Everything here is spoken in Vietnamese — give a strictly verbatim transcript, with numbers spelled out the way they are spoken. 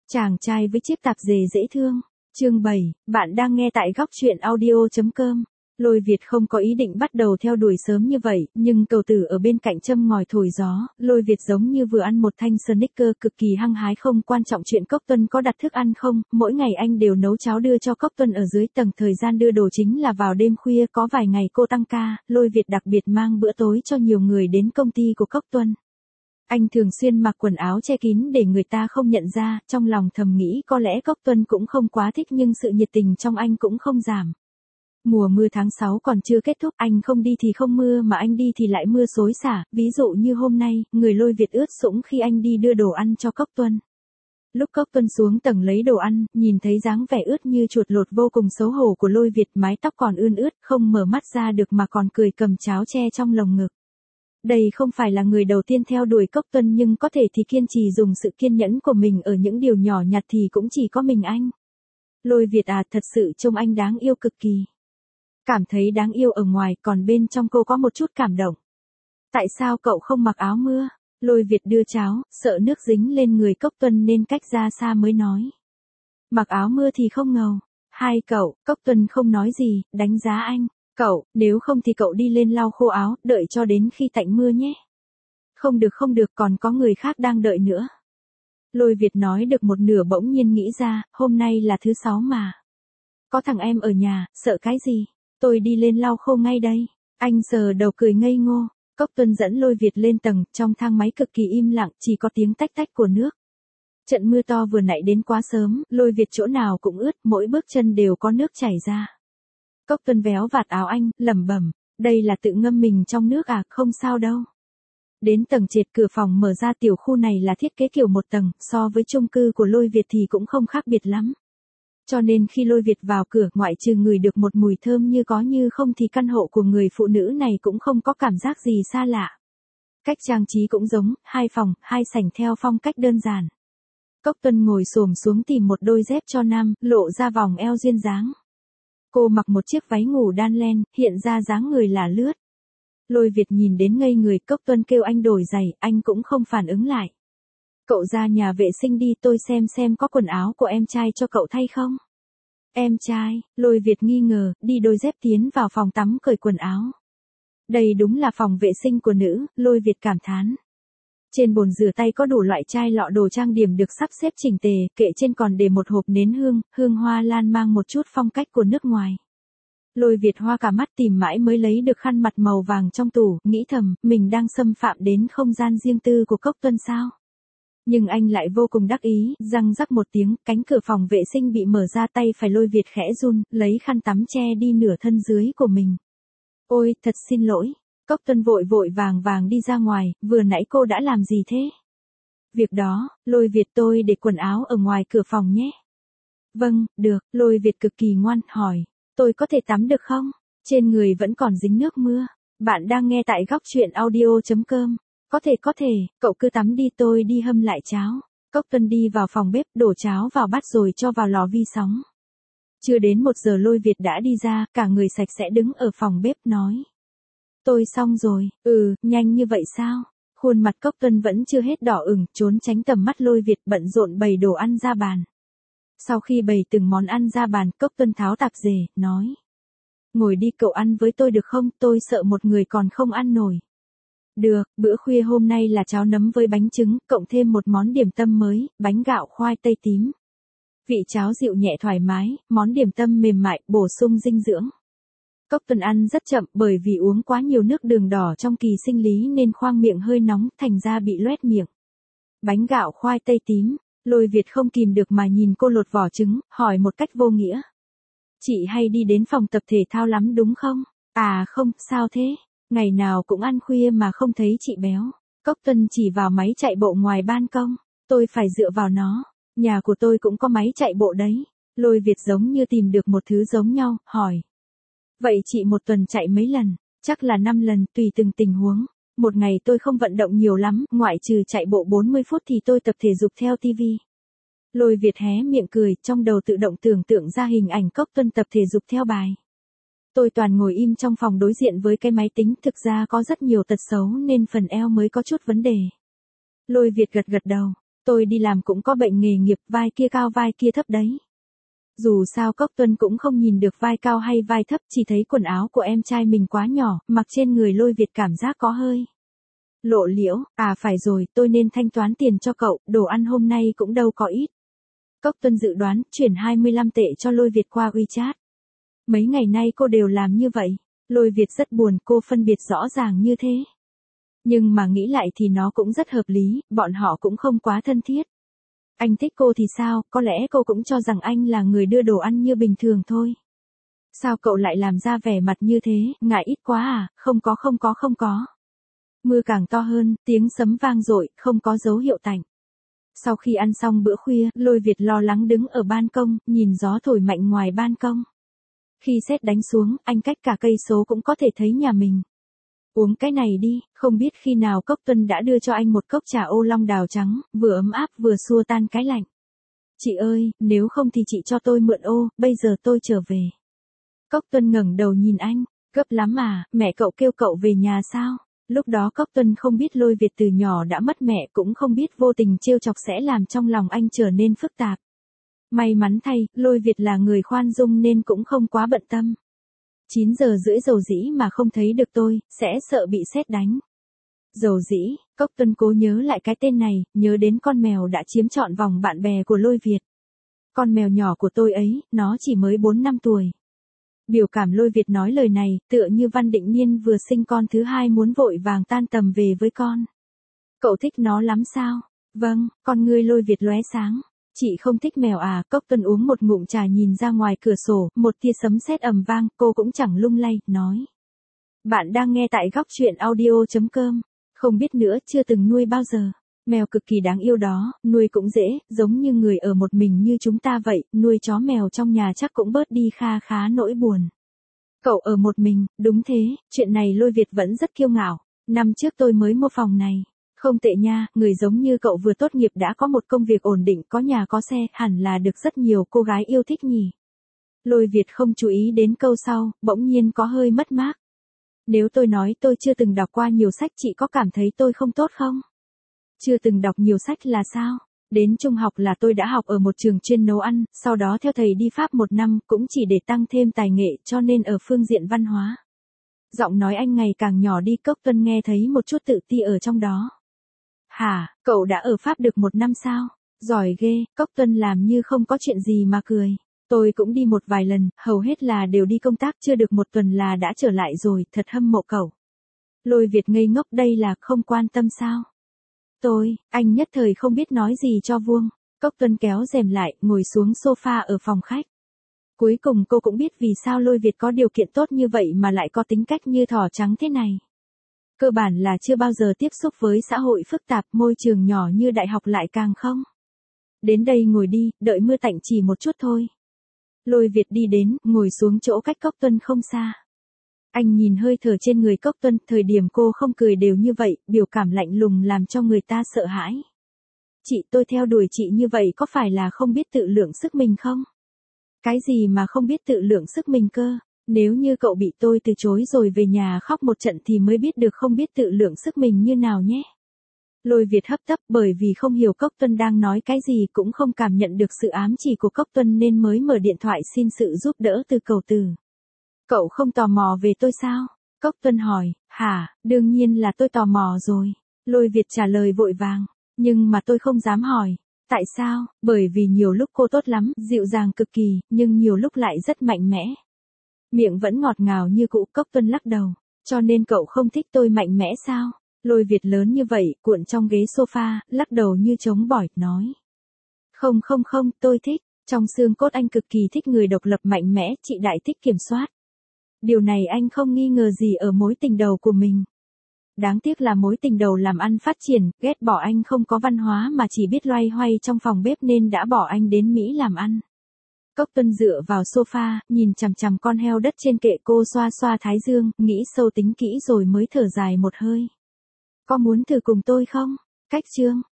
Chàng trai với chiếc tạp dề dễ thương. Chương bảy, bạn đang nghe tại góc truyện audio.com. Lôi Việt không có ý định bắt đầu theo đuổi sớm như vậy, nhưng cầu tử ở bên cạnh châm ngòi thổi gió, Lôi Việt giống như vừa ăn một thanh Snickers cực kỳ hăng hái. Không quan trọng chuyện Cốc Tuân có đặt thức ăn không, mỗi ngày anh đều nấu cháo đưa cho Cốc Tuân ở dưới tầng. Thời gian đưa đồ chính là vào đêm khuya, có vài ngày cô tăng ca, Lôi Việt đặc biệt mang bữa tối cho nhiều người đến công ty của Cốc Tuân. Anh thường xuyên mặc quần áo che kín để người ta không nhận ra, trong lòng thầm nghĩ có lẽ Cốc Tuân cũng không quá thích nhưng sự nhiệt tình trong anh cũng không giảm. Mùa mưa tháng sáu còn chưa kết thúc, anh không đi thì không mưa mà anh đi thì lại mưa xối xả, ví dụ như hôm nay, người Lôi Việt ướt sũng khi anh đi đưa đồ ăn cho Cốc Tuân. Lúc Cốc Tuân xuống tầng lấy đồ ăn, nhìn thấy dáng vẻ ướt như chuột lột vô cùng xấu hổ của Lôi Việt, mái tóc còn ươn ướt, không mở mắt ra được mà còn cười cầm cháo che trong lồng ngực. Đây không phải là người đầu tiên theo đuổi Cốc Tuân nhưng có thể thì kiên trì dùng sự kiên nhẫn của mình ở những điều nhỏ nhặt thì cũng chỉ có mình anh. Lôi Việt à, thật sự trông anh đáng yêu cực kỳ. Cảm thấy đáng yêu ở ngoài, còn bên trong cô có một chút cảm động. Tại sao cậu không mặc áo mưa? Lôi Việt đưa cháo, sợ nước dính lên người Cốc Tuân nên cách ra xa mới nói. Mặc áo mưa thì không ngầu. Hai cậu, Cốc Tuân không nói gì, đánh giá anh. Cậu, nếu không thì cậu đi lên lau khô áo, đợi cho đến khi tạnh mưa nhé. Không được không được, còn có người khác đang đợi nữa. Lôi Việt nói được một nửa bỗng nhiên nghĩ ra, hôm nay là thứ sáu mà. Có thằng em ở nhà, sợ cái gì? Tôi đi lên lau khô ngay đây. Anh sờ đầu cười ngây ngô. Cốc Tuân dẫn Lôi Việt lên tầng, trong thang máy cực kỳ im lặng, chỉ có tiếng tách tách của nước. Trận mưa to vừa nãy đến quá sớm, Lôi Việt chỗ nào cũng ướt, mỗi bước chân đều có nước chảy ra. Cốc Tuân véo vạt áo anh, lẩm bẩm, đây là tự ngâm mình trong nước à, không sao đâu. Đến tầng trệt, cửa phòng mở ra, tiểu khu này là thiết kế kiểu một tầng, so với chung cư của Lôi Việt thì cũng không khác biệt lắm. Cho nên khi Lôi Việt vào cửa, ngoại trừ ngửi được một mùi thơm như có như không thì căn hộ của người phụ nữ này cũng không có cảm giác gì xa lạ. Cách trang trí cũng giống, hai phòng, hai sảnh theo phong cách đơn giản. Cốc Tuân ngồi xổm xuống tìm một đôi dép cho nam, lộ ra vòng eo duyên dáng. Cô mặc một chiếc váy ngủ đan len, hiện ra dáng người là lướt. Lôi Việt nhìn đến ngây người, Cốc Tuân kêu anh đổi giày, anh cũng không phản ứng lại. Cậu ra nhà vệ sinh đi, tôi xem xem có quần áo của em trai cho cậu thay không. Em trai? Lôi Việt nghi ngờ, đi đôi dép tiến vào phòng tắm cởi quần áo. Đây đúng là phòng vệ sinh của nữ, Lôi Việt cảm thán. Trên bồn rửa tay có đủ loại chai lọ đồ trang điểm được sắp xếp chỉnh tề, kệ trên còn để một hộp nến hương, hương hoa lan mang một chút phong cách của nước ngoài. Lôi Việt hoa cả mắt tìm mãi mới lấy được khăn mặt màu vàng trong tủ, nghĩ thầm, mình đang xâm phạm đến không gian riêng tư của Cốc Tuân sao? Nhưng anh lại vô cùng đắc ý, răng rắc một tiếng, cánh cửa phòng vệ sinh bị mở ra, tay phải Lôi Việt khẽ run, lấy khăn tắm che đi nửa thân dưới của mình. Ôi, thật xin lỗi. Cốc Tuân vội vội vàng vàng đi ra ngoài, vừa nãy cô đã làm gì thế? Việc đó, Lôi Việt, tôi để quần áo ở ngoài cửa phòng nhé. Vâng, được, Lôi Việt cực kỳ ngoan, hỏi, tôi có thể tắm được không? Trên người vẫn còn dính nước mưa. Bạn đang nghe tại góc truyện audio.com. Có thể có thể, cậu cứ tắm đi, tôi đi hâm lại cháo. Cốc Tuân đi vào phòng bếp, đổ cháo vào bát rồi cho vào lò vi sóng. Chưa đến một giờ Lôi Việt đã đi ra, cả người sạch sẽ đứng ở phòng bếp nói. Tôi xong rồi. Ừ, nhanh như vậy sao? Khuôn mặt Cốc Tuân vẫn chưa hết đỏ ửng, trốn tránh tầm mắt Lôi Việt, bận rộn bày đồ ăn ra bàn. Sau khi bày từng món ăn ra bàn, Cốc Tuân tháo tạp dề, nói. Ngồi đi, cậu ăn với tôi được không, tôi sợ một người còn không ăn nổi. Được, bữa khuya hôm nay là cháo nấm với bánh trứng, cộng thêm một món điểm tâm mới, bánh gạo khoai tây tím. Vị cháo dịu nhẹ thoải mái, món điểm tâm mềm mại, bổ sung dinh dưỡng. Cốc Tuân ăn rất chậm bởi vì uống quá nhiều nước đường đỏ trong kỳ sinh lý nên khoang miệng hơi nóng, thành ra bị loét miệng. Bánh gạo khoai tây tím, Lôi Việt không kìm được mà nhìn cô lột vỏ trứng, hỏi một cách vô nghĩa. Chị hay đi đến phòng tập thể thao lắm đúng không? À không, sao thế? Ngày nào cũng ăn khuya mà không thấy chị béo. Cốc Tuân chỉ vào máy chạy bộ ngoài ban công. Tôi phải dựa vào nó. Nhà của tôi cũng có máy chạy bộ đấy. Lôi Việt giống như tìm được một thứ giống nhau, hỏi. Vậy chị một tuần chạy mấy lần? Chắc là năm lần, tùy từng tình huống. Một ngày tôi không vận động nhiều lắm, ngoại trừ chạy bộ bốn mươi phút thì tôi tập thể dục theo tivi. Lôi Việt hé miệng cười, trong đầu tự động tưởng tượng ra hình ảnh Cốc Tuân tập thể dục theo bài. Tôi toàn ngồi im trong phòng đối diện với cái máy tính, thực ra có rất nhiều tật xấu nên phần eo mới có chút vấn đề. Lôi Việt gật gật đầu. Tôi đi làm cũng có bệnh nghề nghiệp, vai kia cao vai kia thấp đấy. Dù sao Cốc Tuân cũng không nhìn được vai cao hay vai thấp, chỉ thấy quần áo của em trai mình quá nhỏ, mặc trên người Lôi Việt cảm giác có hơi lộ liễu. À phải rồi, tôi nên thanh toán tiền cho cậu, đồ ăn hôm nay cũng đâu có ít. Cốc Tuân dự đoán, chuyển hai mươi lăm tệ cho Lôi Việt qua WeChat. Mấy ngày nay cô đều làm như vậy. Lôi Việt rất buồn, cô phân biệt rõ ràng như thế. Nhưng mà nghĩ lại thì nó cũng rất hợp lý, bọn họ cũng không quá thân thiết. Anh thích cô thì sao, có lẽ cô cũng cho rằng anh là người đưa đồ ăn như bình thường thôi. Sao cậu lại làm ra vẻ mặt như thế, ngại ít quá à, không có không có không có. Mưa càng to hơn, tiếng sấm vang dội, không có dấu hiệu tạnh. Sau khi ăn xong bữa khuya, Lôi Việt lo lắng đứng ở ban công, nhìn gió thổi mạnh ngoài ban công. Khi sét đánh xuống, anh cách cả cây số cũng có thể thấy nhà mình. Uống cái này đi, không biết khi nào Cốc Tuân đã đưa cho anh một cốc trà ô long đào trắng, vừa ấm áp vừa xua tan cái lạnh. Chị ơi, nếu không thì chị cho tôi mượn ô, bây giờ tôi trở về. Cốc Tuân ngẩng đầu nhìn anh, gấp lắm à, mẹ cậu kêu cậu về nhà sao? Lúc đó Cốc Tuân không biết Lôi Việt từ nhỏ đã mất mẹ, cũng không biết vô tình trêu chọc sẽ làm trong lòng anh trở nên phức tạp. May mắn thay, Lôi Việt là người khoan dung nên cũng không quá bận tâm. chín giờ rưỡi dầu dĩ mà không thấy được tôi, sẽ sợ bị sét đánh. Dầu dĩ, Cốc Tuân cố nhớ lại cái tên này, nhớ đến con mèo đã chiếm trọn vòng bạn bè của Lôi Việt. Con mèo nhỏ của tôi ấy, nó chỉ mới bốn năm tuổi. Biểu cảm Lôi Việt nói lời này, tựa như Văn Định Nhiên vừa sinh con thứ hai muốn vội vàng tan tầm về với con. Cậu thích nó lắm sao? Vâng, con ngươi Lôi Việt lóe sáng. Chị không thích mèo à? Cốc Tuân uống một ngụm trà nhìn ra ngoài cửa sổ, một tia sấm sét ầm vang, cô cũng chẳng lung lay, nói. Bạn đang nghe tại góc truyện audio chấm com. Không biết nữa, chưa từng nuôi bao giờ. Mèo cực kỳ đáng yêu đó, nuôi cũng dễ, giống như người ở một mình như chúng ta vậy, nuôi chó mèo trong nhà chắc cũng bớt đi kha khá nỗi buồn. Cậu ở một mình, đúng thế, chuyện này Lôi Việt vẫn rất kiêu ngạo. Năm trước tôi mới mua phòng này. Không tệ nha, người giống như cậu vừa tốt nghiệp đã có một công việc ổn định, có nhà có xe, hẳn là được rất nhiều cô gái yêu thích nhỉ. Lôi Việt không chú ý đến câu sau, bỗng nhiên có hơi mất mát. Nếu tôi nói tôi chưa từng đọc qua nhiều sách, chị có cảm thấy tôi không tốt không? Chưa từng đọc nhiều sách là sao? Đến trung học là tôi đã học ở một trường chuyên nấu ăn, sau đó theo thầy đi Pháp một năm, cũng chỉ để tăng thêm tài nghệ, cho nên ở phương diện văn hóa. Giọng nói anh ngày càng nhỏ đi, Cốc Tuân nghe thấy một chút tự ti ở trong đó. Hả, cậu đã ở Pháp được một năm sao? Giỏi ghê, Cốc Tuân làm như không có chuyện gì mà cười. Tôi cũng đi một vài lần, hầu hết là đều đi công tác, chưa được một tuần là đã trở lại rồi, thật hâm mộ cậu. Lôi Việt ngây ngốc, đây là không quan tâm sao? Tôi, anh nhất thời không biết nói gì cho vuông. Cốc Tuân kéo rèm lại, ngồi xuống sofa ở phòng khách. Cuối cùng cô cũng biết vì sao Lôi Việt có điều kiện tốt như vậy mà lại có tính cách như thỏ trắng thế này. Cơ bản là chưa bao giờ tiếp xúc với xã hội phức tạp, môi trường nhỏ như đại học lại càng không. Đến đây ngồi đi, đợi mưa tạnh chỉ một chút thôi. Lôi Việt đi đến, ngồi xuống chỗ cách Cốc Tuân không xa. Anh nhìn hơi thở trên người Cốc Tuân, thời điểm cô không cười đều như vậy, biểu cảm lạnh lùng làm cho người ta sợ hãi. Chị, tôi theo đuổi chị như vậy có phải là không biết tự lượng sức mình không? Cái gì mà không biết tự lượng sức mình cơ? Nếu như cậu bị tôi từ chối rồi về nhà khóc một trận thì mới biết được không biết tự lượng sức mình như nào nhé. Lôi Việt hấp tấp, bởi vì không hiểu Cốc Tuân đang nói cái gì, cũng không cảm nhận được sự ám chỉ của Cốc Tuân nên mới mở điện thoại xin sự giúp đỡ từ Cầu Tử. Cậu không tò mò về tôi sao? Cốc Tuân hỏi. Hả, đương nhiên là tôi tò mò rồi. Lôi Việt trả lời vội vàng. Nhưng mà tôi không dám hỏi. Tại sao? Bởi vì nhiều lúc cô tốt lắm, dịu dàng cực kỳ, nhưng nhiều lúc lại rất mạnh mẽ. Miệng vẫn ngọt ngào như cũ. Cốc Tuân lắc đầu. Cho nên cậu không thích tôi mạnh mẽ sao? Lôi Việt lớn như vậy, cuộn trong ghế sofa, lắc đầu như trống bỏi, nói. Không không không, tôi thích. Trong xương cốt anh cực kỳ thích người độc lập mạnh mẽ, chị đại thích kiểm soát. Điều này anh không nghi ngờ gì ở mối tình đầu của mình. Đáng tiếc là mối tình đầu làm ăn phát triển, ghét bỏ anh không có văn hóa mà chỉ biết loay hoay trong phòng bếp nên đã bỏ anh đến Mỹ làm ăn. Cốc Tuân dựa vào sofa, nhìn chằm chằm con heo đất trên kệ, cô xoa xoa thái dương, nghĩ sâu tính kỹ rồi mới thở dài một hơi. Có muốn thử cùng tôi không? Cách chương.